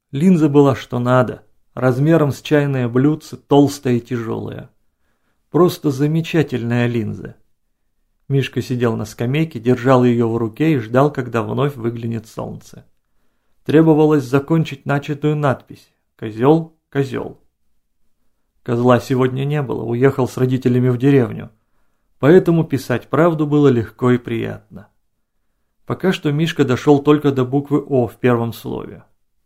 Линза была что надо, размером с чайное блюдце, толстая и тяжелая. Просто замечательная линза. Мишка сидел на скамейке, держал ее в руке и ждал, когда вновь выглянет солнце. Требовалось закончить начатую надпись «Козел, козел». Козла сегодня не было, уехал с родителями в деревню. Поэтому писать правду было легко и приятно. Пока что Мишка дошел только до буквы «О» в первом слове.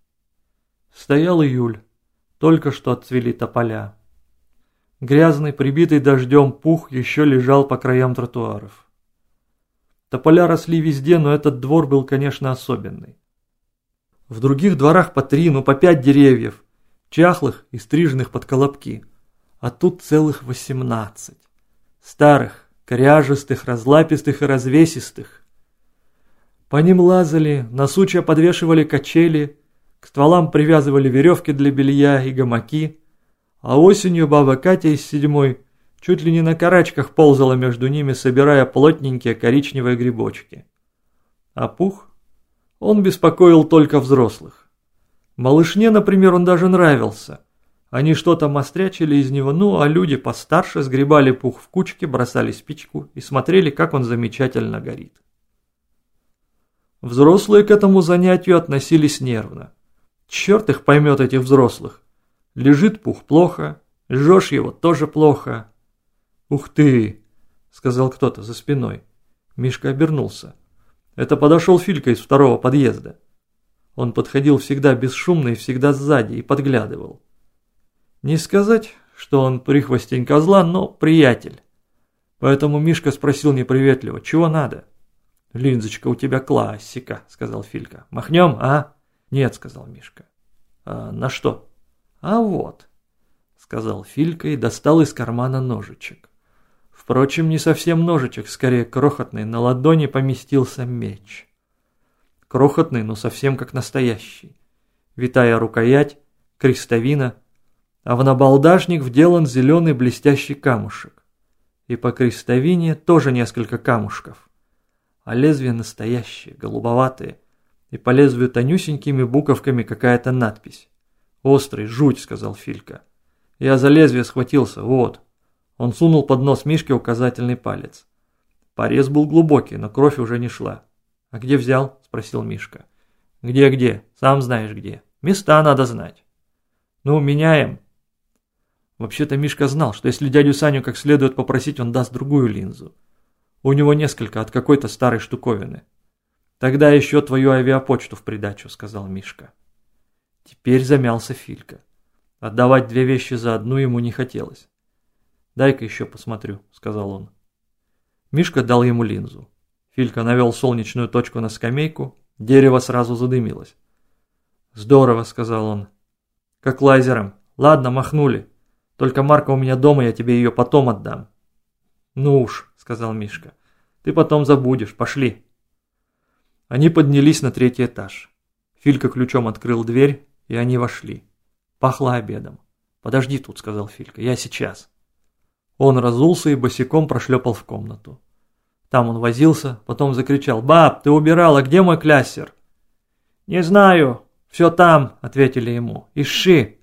Стоял июль, только что отцвели тополя. Грязный, прибитый дождем пух еще лежал по краям тротуаров. Тополя росли везде, но этот двор был, конечно, особенный. В других дворах по 3, по 5 деревьев, чахлых и стриженных под колобки, а тут целых 18. Старых, коряжестых, разлапистых и развесистых. По ним лазали, на сучья подвешивали качели, к стволам привязывали веревки для белья и гамаки, а осенью баба Катя из 7-й чуть ли не на карачках ползала между ними, собирая плотненькие коричневые грибочки. А пух? Он беспокоил только взрослых. Малышне, например, он даже нравился. Они что-то мострячили из него, а люди постарше сгребали пух в кучки, бросали спичку и смотрели, как он замечательно горит. Взрослые к этому занятию относились нервно. Черт их поймет, этих взрослых. Лежит пух плохо, жжешь его тоже плохо. «Ух ты!» — сказал кто-то за спиной. Мишка обернулся. Это подошел Филька из 2-го подъезда. Он подходил всегда бесшумно и всегда сзади и подглядывал. Не сказать, что он прихвостень козла, но приятель. Поэтому Мишка спросил неприветливо: «Чего надо?» «Линзочка у тебя классика», — сказал Филька. «Махнем, а?» «Нет», — сказал Мишка. «А на что?» «А вот», — сказал Филька и достал из кармана ножичек. Впрочем, не совсем ножичек, скорее крохотный, на ладони поместился меч. Крохотный, но совсем как настоящий. Витая рукоять, крестовина, а в набалдашник вделан зеленый блестящий камушек. И по крестовине тоже несколько камушков. А лезвия настоящие, голубоватые, и по лезвию тонюсенькими буковками какая-то надпись. «Острый, жуть», — сказал Филька. Я за лезвие схватился, вот. Он сунул под нос Мишке указательный палец. Порез был глубокий, но кровь уже не шла. «А где взял?» — спросил Мишка. «Где-где? Сам знаешь где. Места надо знать». «Ну, меняем». Вообще-то Мишка знал, что если дядю Саню как следует попросить, он даст другую линзу. У него несколько от какой-то старой штуковины. «Тогда еще твою авиапочту в придачу», — сказал Мишка. Теперь замялся Филька. Отдавать 2 вещи за одну ему не хотелось. «Дай-ка еще посмотрю», — сказал он. Мишка дал ему линзу. Филька навел солнечную точку на скамейку, дерево сразу задымилось. «Здорово», — сказал он. «Как лазером. Ладно, махнули. Только марка у меня дома, я тебе ее потом отдам». «Ну уж», — сказал Мишка. «Ты потом забудешь. Пошли». Они поднялись на 3-й этаж. Филька ключом открыл дверь, и они вошли. Пахло обедом. «Подожди тут», — сказал Филька. «Я сейчас». Он разулся и босиком прошлепал в комнату. Там он возился, потом закричал: «Баб, ты убирала, где мой кляссер?» «Не знаю, все там», — ответили ему. «Иши».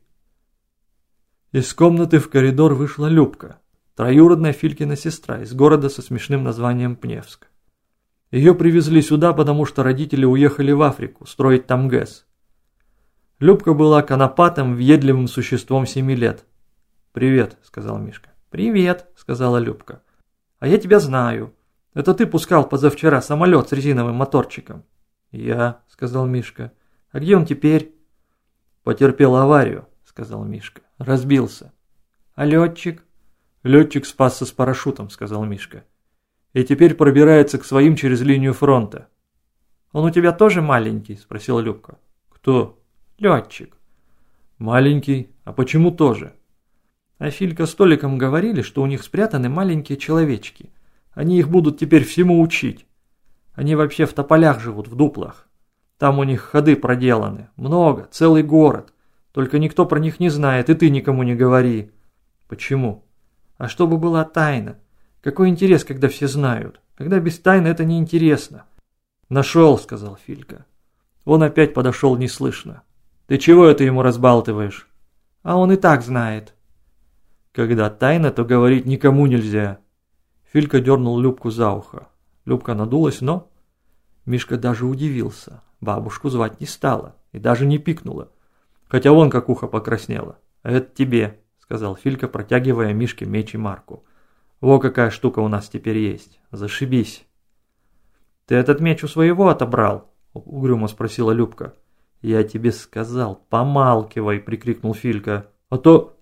Из комнаты в коридор вышла Любка, троюродная Филькина сестра из города со смешным названием Пневск. Ее привезли сюда, потому что родители уехали в Африку строить там ГЭС. Любка была конопатым, въедливым существом 7 лет. «Привет», — сказал Мишка. «Привет», — сказала Любка. «А я тебя знаю. Это ты пускал позавчера самолет с резиновым моторчиком». «Я», — сказал Мишка. «А где он теперь?» «Потерпел аварию», — сказал Мишка. «Разбился». «А летчик?» «Летчик спасся с парашютом», — сказал Мишка. «И теперь пробирается к своим через линию фронта». «Он у тебя тоже маленький?» — спросила Любка. «Кто?» «Летчик». «Маленький? А почему тоже?» А Филька с Толиком говорили, что у них спрятаны маленькие человечки. Они их будут теперь всему учить. Они вообще в тополях живут, в дуплах. Там у них ходы проделаны. Много, целый город. Только никто про них не знает, и ты никому не говори. Почему? А чтобы была тайна. Какой интерес, когда все знают? Когда без тайны, это неинтересно. Нашел, сказал Филька. Он опять подошел неслышно. Ты чего это ему разбалтываешь? А он и так знает. Когда тайна, то говорить никому нельзя. Филька дернул Любку за ухо. Любка надулась, но... Мишка даже удивился. Бабушку звать не стала и даже не пикнула. Хотя вон как ухо покраснело. «Это тебе», — сказал Филька, протягивая Мишке меч и марку. «Во какая штука у нас теперь есть. Зашибись». «Ты этот меч у своего отобрал?» — угрюмо спросила Любка. «Я тебе сказал, помалкивай», — прикрикнул Филька. «А то